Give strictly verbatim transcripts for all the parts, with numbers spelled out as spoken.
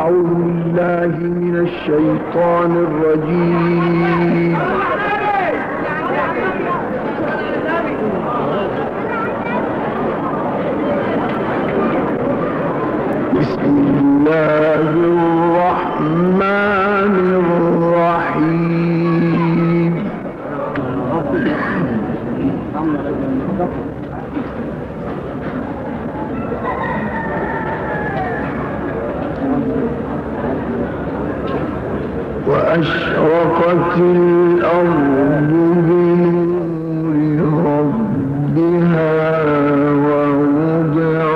أعوذ بالله من الشيطان الرجيم. بسم الله الرحمن الرحيم. وأشرقت الأرض بنور ربها ووضع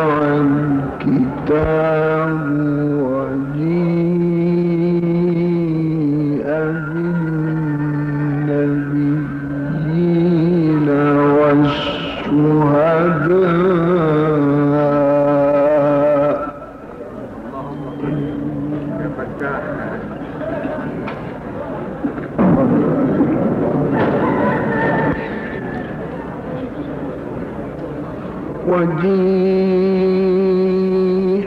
الكتاب وجيء بالنبيين والشهداء وجيء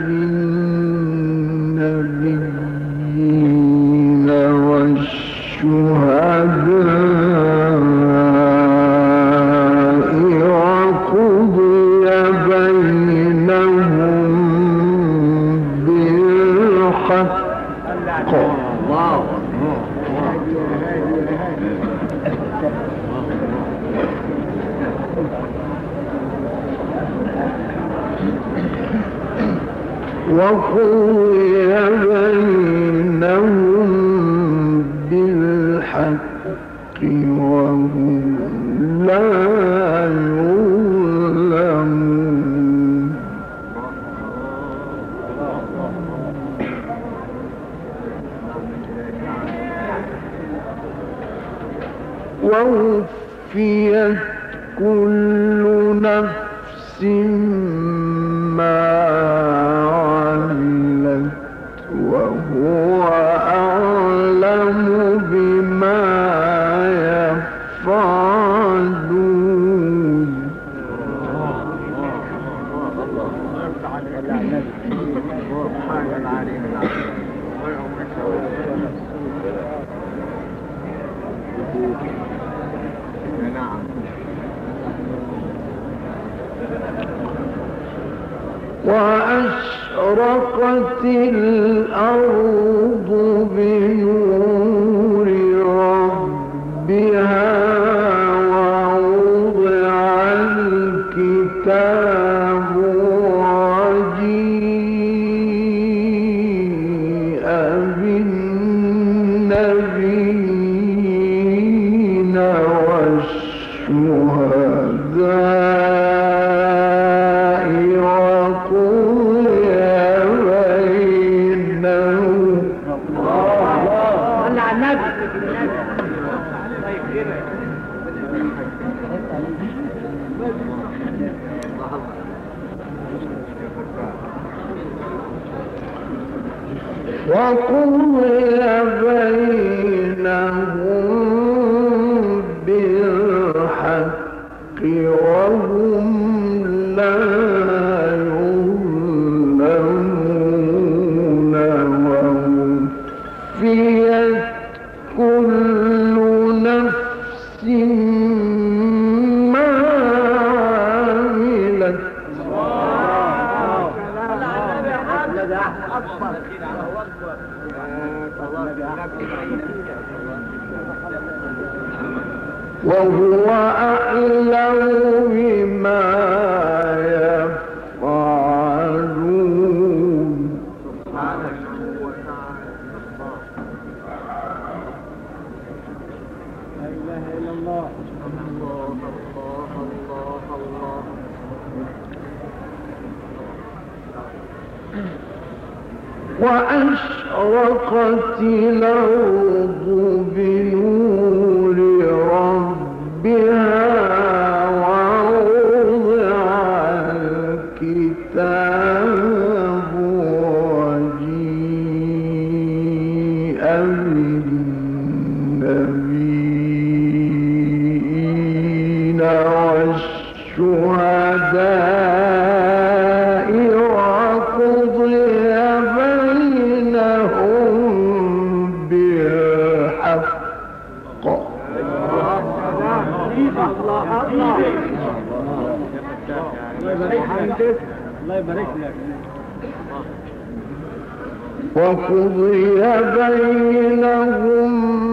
بالنبيين والشهداء وقضي بينهم بالحق. وقضي بينهم بالحق وهم لا يظلمون. ووفيت كل نفس ما عملت وهو أعلم بما يفعلون. وأشرقت الأرض بنور ربها ووضع الكتاب وجيء بالنبيين والشهداء وقضي بينهم بالحق وهم لا يظلمون. ووفيت كل نفس ما عملت وهو أعلم بما يفعلون. لا إله إلا الله. وأشرقت الأرض بنور ربها ووضع الكتاب وجيء بالنبيين والشهداء وقضي بينهم الله يبارك لك. وقضي بينهم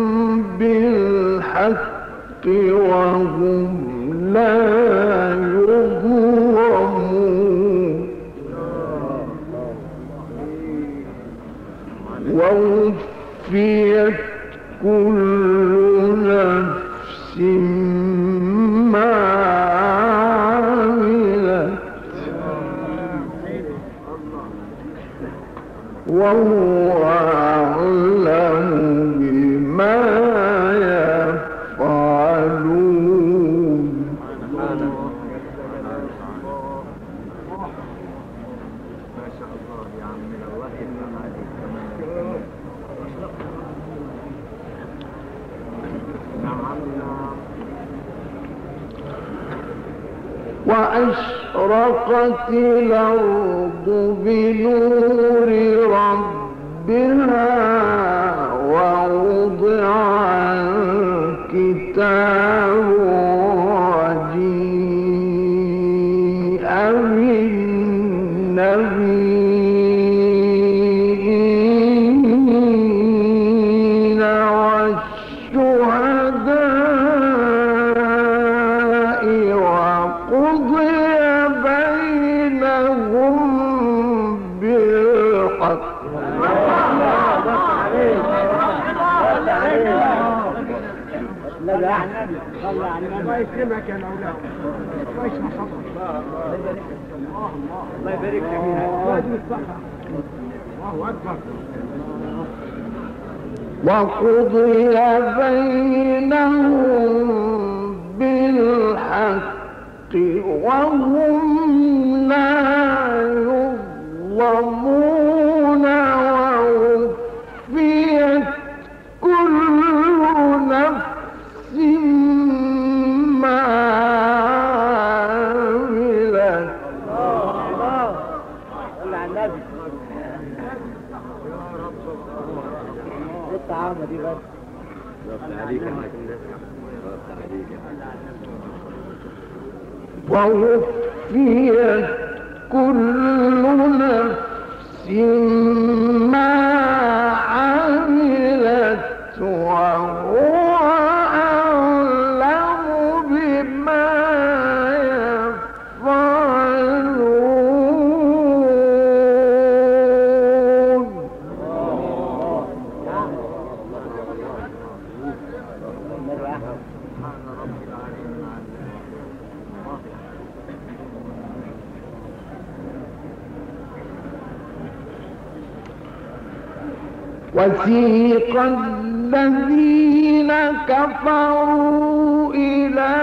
بالحق وهم لا يظلمون ووفيت كل نفس ما عملت وهو أعلم بما يفعلون. وأشرقت الأرض بنور ربها ووضع الكتاب وجيء بالنبيين والشهداء وقضي بينهم بالحق. الله يكرمك يا الاولاد. الله يسمع صوتك. الله يبارك لك. الله يصحك. الله اكبر. وقضي بينهم بالحق وهم لا يظلمون ووفيت كل نفس ما عملت. الله صل على النبي. الطعامة دي بس. ربط عليك ربط عليك. ووفيت كل نفس ما عملت وهو أعلم بما يفعلون. وسيق الذين كفروا إلى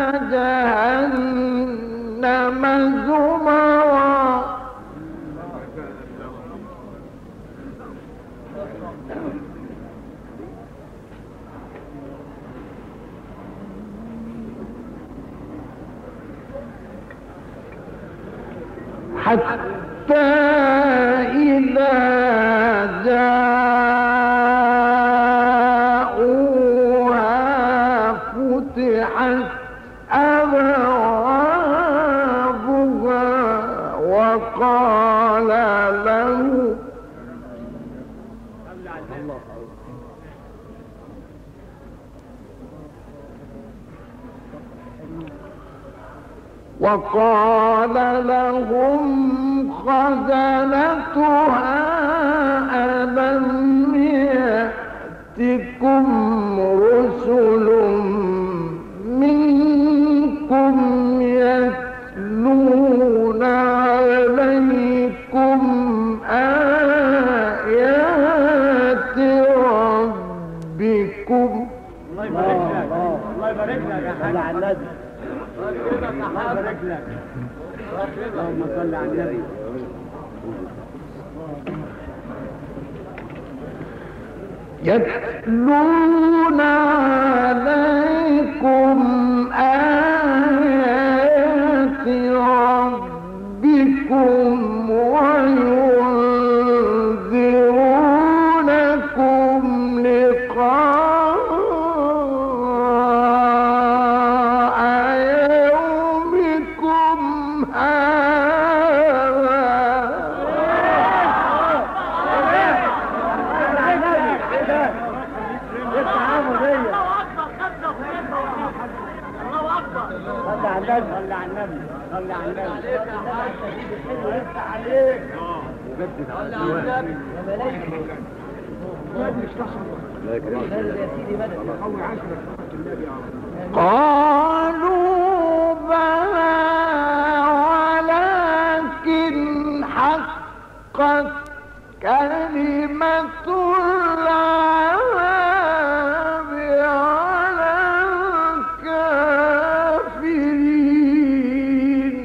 جهنم زمرا حتى إذا جاءوها فتحت أبوابها وقال له وقال لهم خزنتها ألم يأتكم رسل منكم يتلون عليكم آيات ربكم. الله يبارك لك. الله يبارك لك يا حاج على النبي. الله يبارك لك. اللهم صل على النبي. يتلون عليكم آيات ربكم وينذرونكم لقاء يومكم هذا على النبي صلي على النبي يفتح عليك وجدد على صلي على الدوام. النبي يا ملايكة لا يكرمك. يا سيدي بدأ قالوا بلى ولكن حقت كلمة العذاب على الكافرين.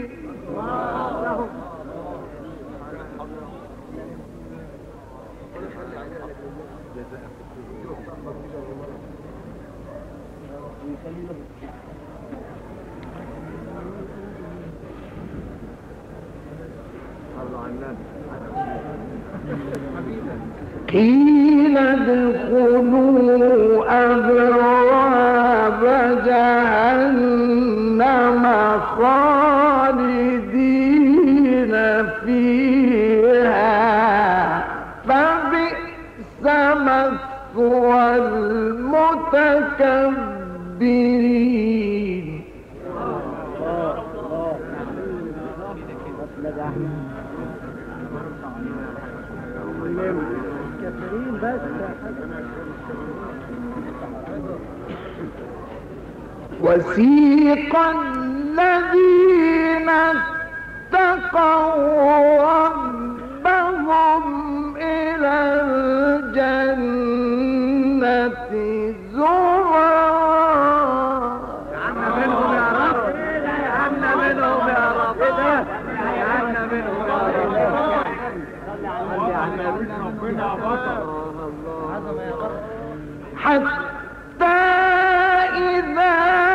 قيل ادخلوا أبواب جهنم خالدين فيها فبئس مثوى المتكبرين. وسيق الذين اتقوا ربهم إلى الجنة زمرا. جعلنا منهم يا رب جعلنا منهم يا رب جعلنا منهم يا رب صلي على النبي ربنا بطل عظمة يا رب. حتى إذا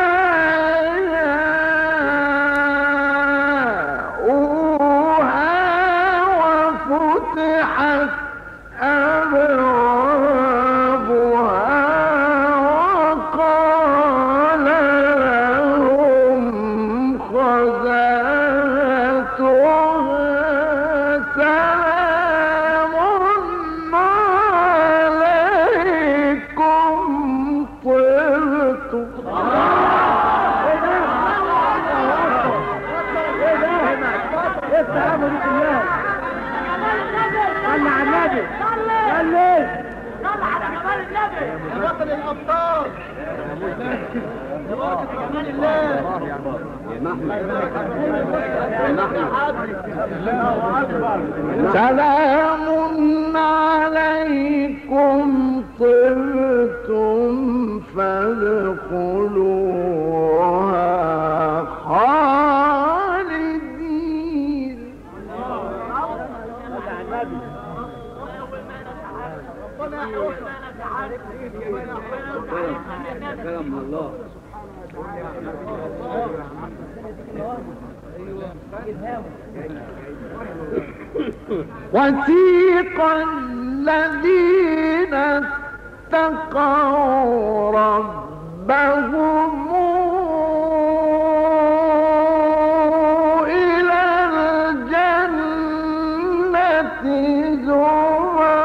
جاءوها وفتحت أبوابها وقال لهم خزنتها سلام عليكم طبتم. السلام عليكم يا صلي على النبي صلي صلي على جمال النبي يا بطل الابطال يا بركة جمال الله يا الله اكبر. سلام عليكم طبتم فادخلوها خالدين. كلام من الله. وسيق الذين اتقوا ربهم إلى الجنة زمرا.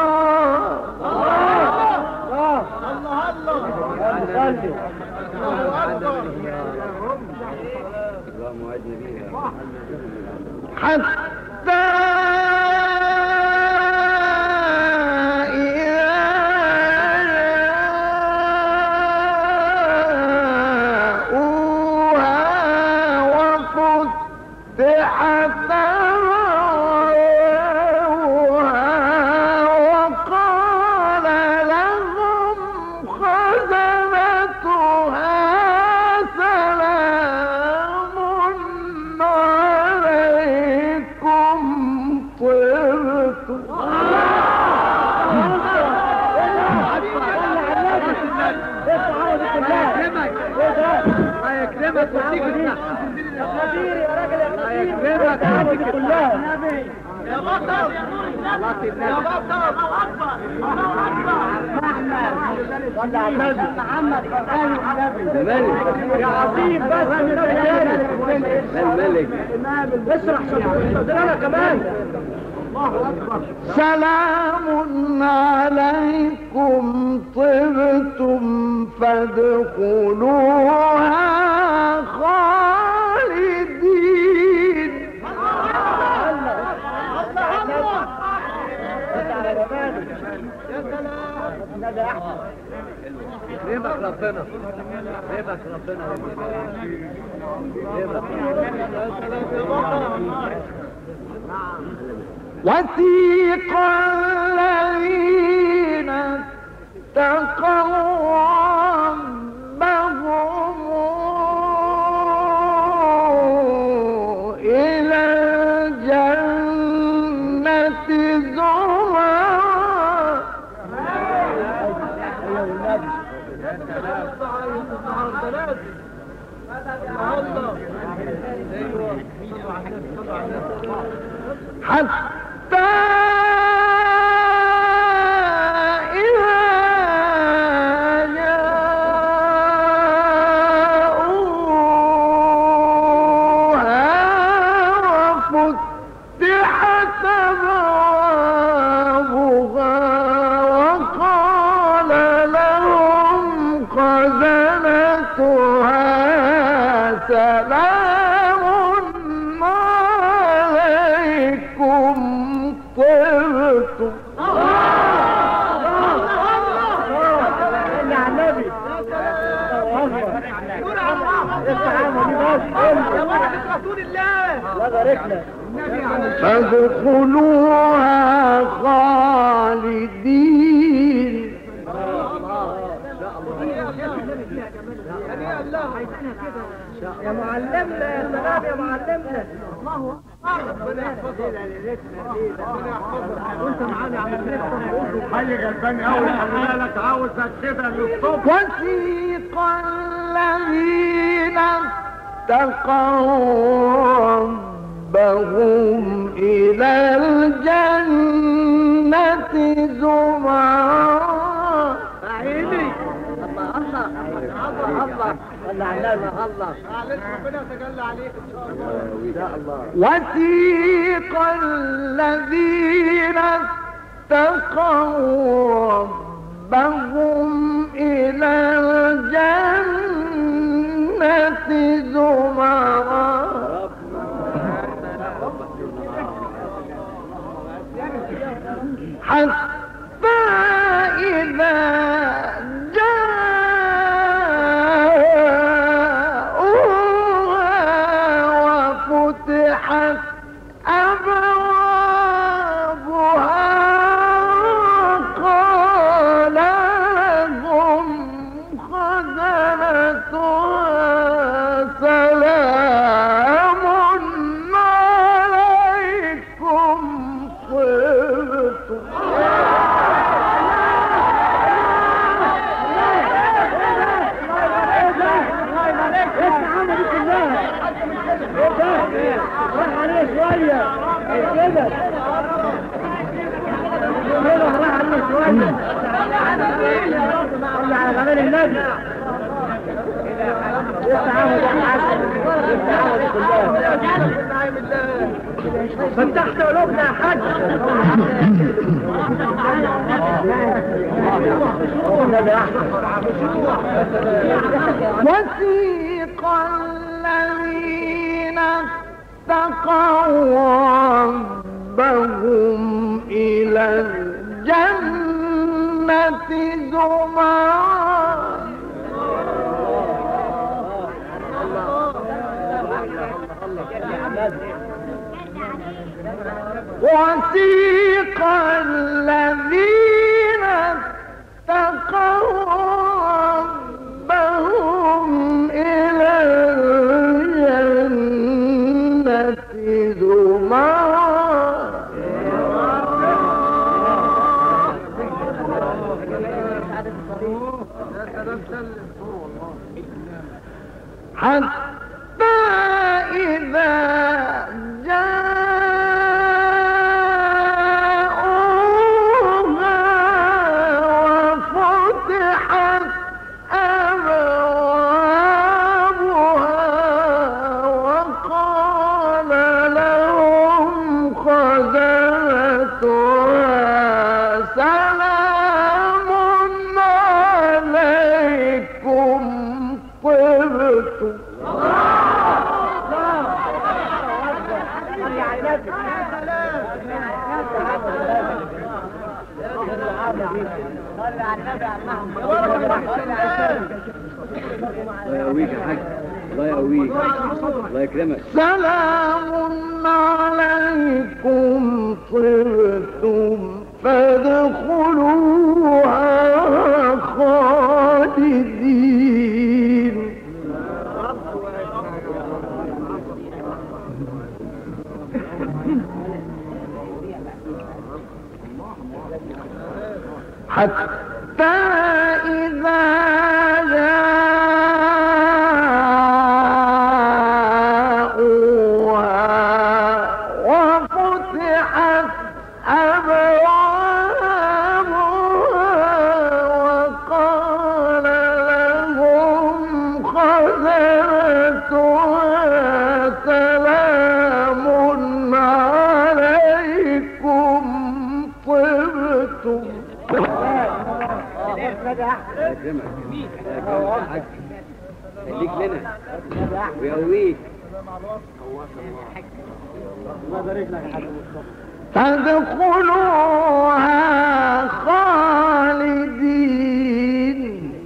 اللهم اعدنا بها. حتى يكرمك وتيجي يا خبير يا راجل يا خبير يكرمك وتيجي كلها يا بطل يا بطل الله اكبر الله اكبر صلى على النبي محمد الملك يا عظيم بس الملك اشرح صدرنا كمان. سلام عليكم طبتم فادخلوها خالدين. يا سلام النبي احسن ريبك ربنا ريبك ربنا ريبك وثيق الذين اتقوا ربهم إلى الجنة زمرا حتى إذا جاءوها وفتحت أبوابها وقال لهم خزنتها سلام عليكم طبتم. فادخلوها خالدين. يا معلمنا يا سلام يا معلمنا الله اكبر ربنا يحفظك وانت معانا على النت حي غلبان قوي خلي بالك عاوزك كده للصبح. وثيق الذين اتقوا ربهم إلى الجنة زمرا. عيني الله الله الله الله الله معلش ربنا يتجلى عليك ان شاء الله. وثيق الذين اتقوا ربهم إلى الجنة زمرا حتى إذا جاءوها وفتحت أبوابها قال لهم خزنتها سلام عليكم طبتم. فتحت قلوبنا يا حاج. وثيق الذين اتقوا ربهم إلى الجنة زمرا وثيق الذين اتقوا ربهم إلى الجنة زمرا حتى إذا جاءوها وفتحت أبوابها وقال لهم خزنتها سلام عليكم طبتم. الله يقويك يا حاج، الله يقويك، الله يكرمك. سلام عليكم طبتم فادخلوها خالدين. حتى إذا جاءوها وفتحت أبوابها وقال لهم خزنتها سلام عليكم طبتم. يكرمك يا حاج، خليك لنا ويقويك. فادخلوها خالدين.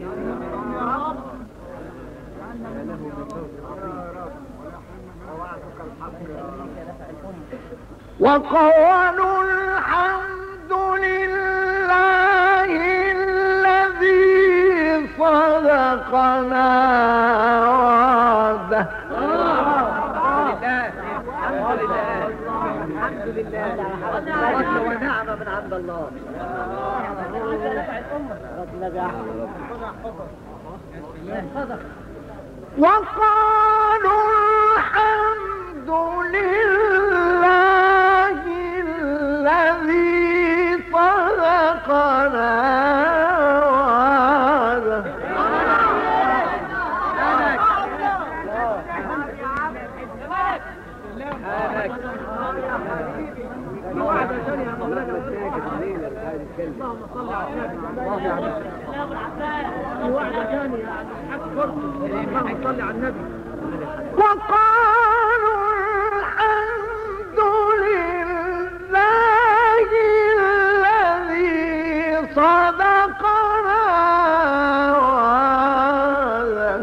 وقالوا الحمد لله الذي صدقنا وعده. الحمد لله الحمد لله ونعمة من عند الله. وقالوا الحمد لله الذي صدقنا وعده. وقالوا الحمد لله الذي صدقنا وعده.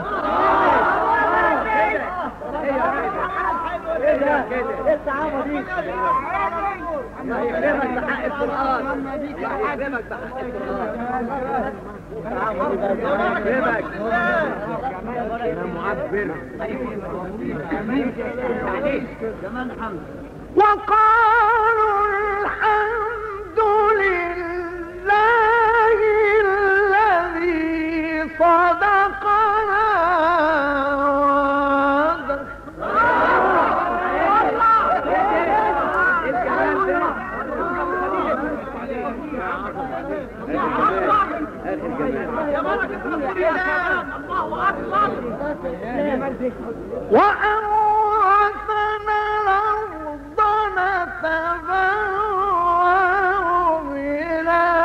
الله يكرمك بحق القرآن، الله يكرمك بحق القرآن، يكرمك يا معبر. وقالوا الحمد لله الذي صدقنا وعده. وأورثنا الأرض نتبوأ من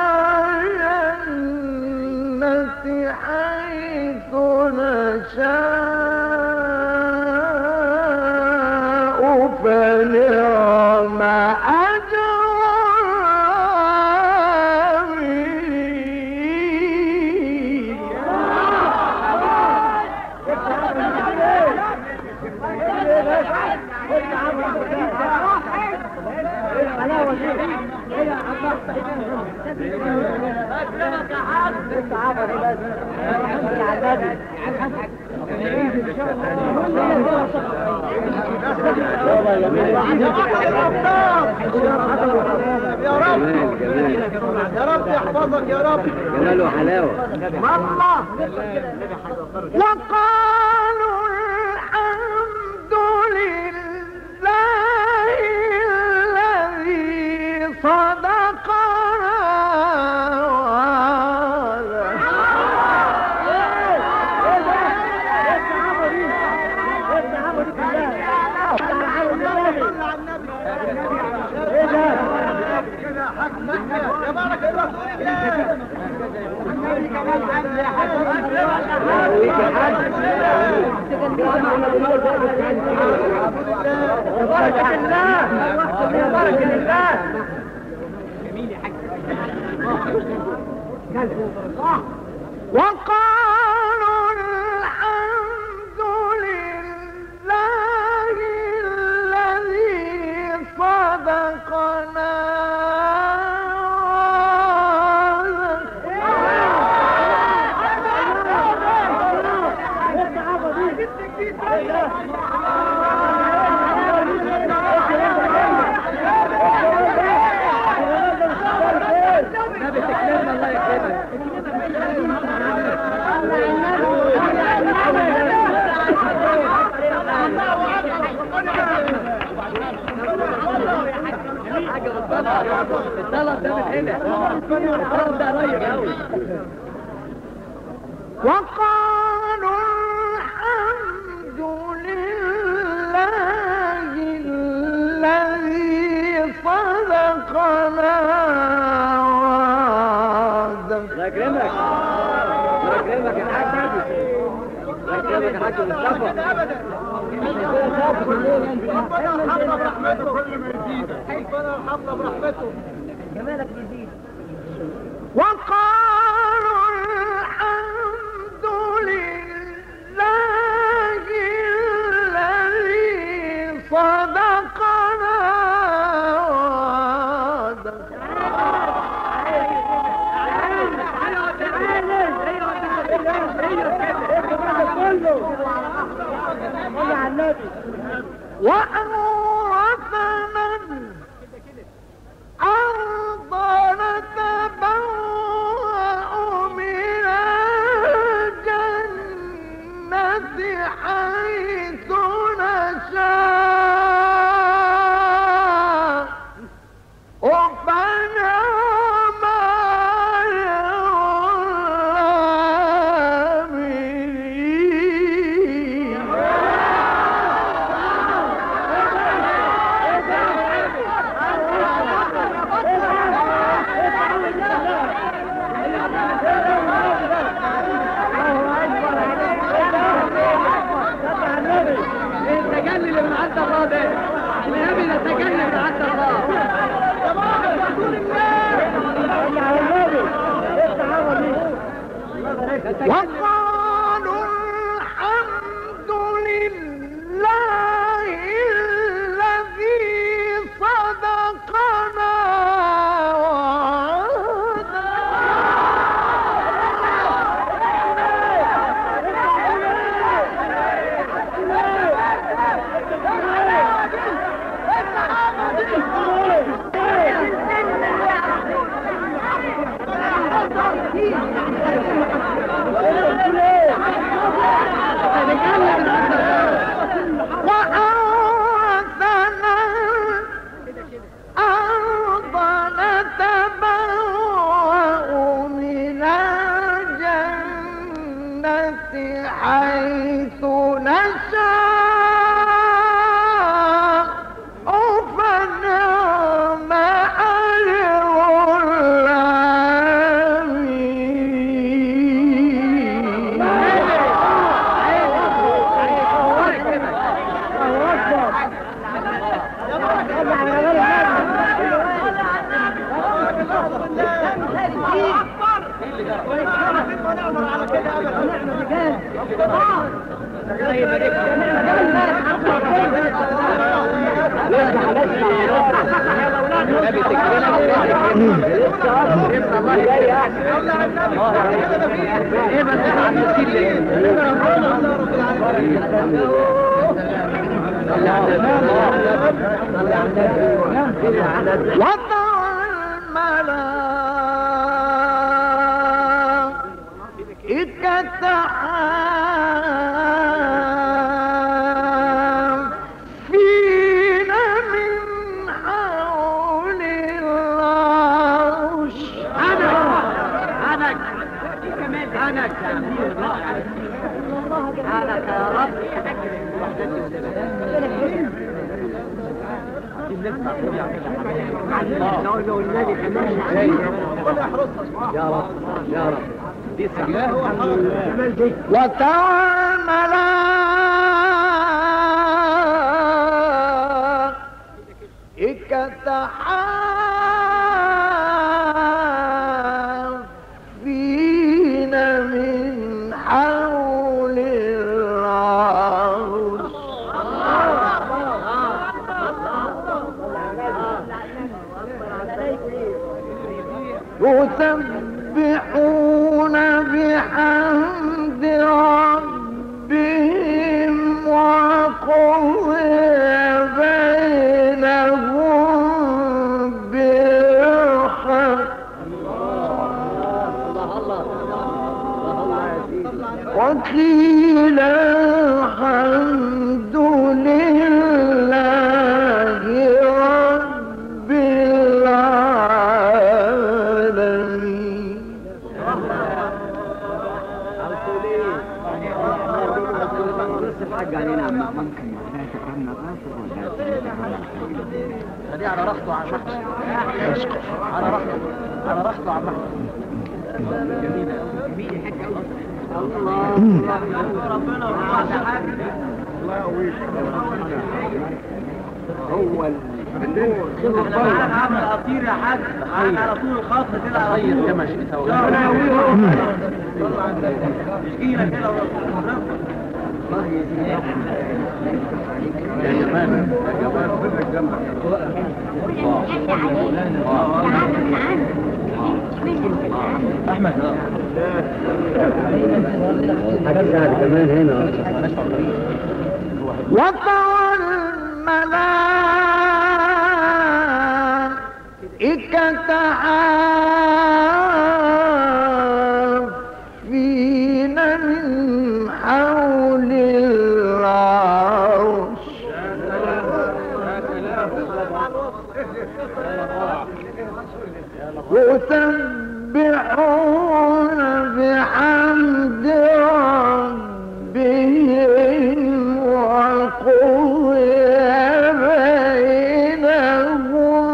الجنة حيث نشاء فنعم أجر يا رب يا رب يحفظك يا رب. جمال وحلاوة. وقالوا الحمد لله الذي صدقنا وعده. يا بارك الله جميل يا حاج. وقالوا الحمد لله الذي صدقنا الطلب ده من هنا، الطلب ده قريب قوي. وقالوا الحمد لله الذي صدقنا وعده. الله يكرمك، الله يكرمك يا حاج، الله يكرمك يا حاج مصطفى. ربنا يرحمنا برحمته كل ما يزيد، ربنا يرحمنا برحمته. جمالك يزيد. وقالوا الحمد لله الذي صدقنا وعده. وأورثنا الأرض نتبوأ من الجنة حيث نشاء وفنعم التجلي من عند الله ده، النبي نتجلي من عند الله. وقالوا الحمد لله الذي صدقنا وأورثنا الأرض نتبوأ من الجنة حيث نشاء فنعم أجر العاملين. وضع الملائكة حافين من حول العرش. عنك عنك عنك عنك يا رب. يا رب يا رب دي سجاه وترى الملائكة حافين يسبحون بحمد ربهم وقضي بينهم بالحق وقيل الحمد لله رب العالمين. دي على راحته على محمد على راحته على راحته على محمد. جميلة جميلة حاجة الله ربنا الله يقويك. هو النور انا عامل اطير يا حاج على طول الخط كده على طول كما شئت تشكيله كده الله يزيدك يا جمال يا جمال خدك جنبك احمد حاجات كمان هنا وترى الملائكة حافين من حول العرش يسبحون بحمد ربهم وقضي بينهم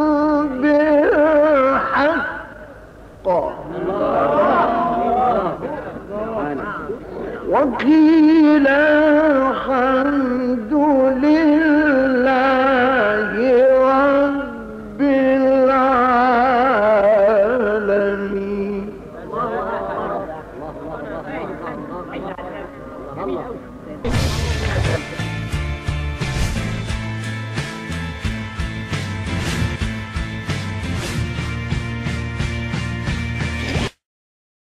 بالحق وقيل الحمد لله رب العالمين.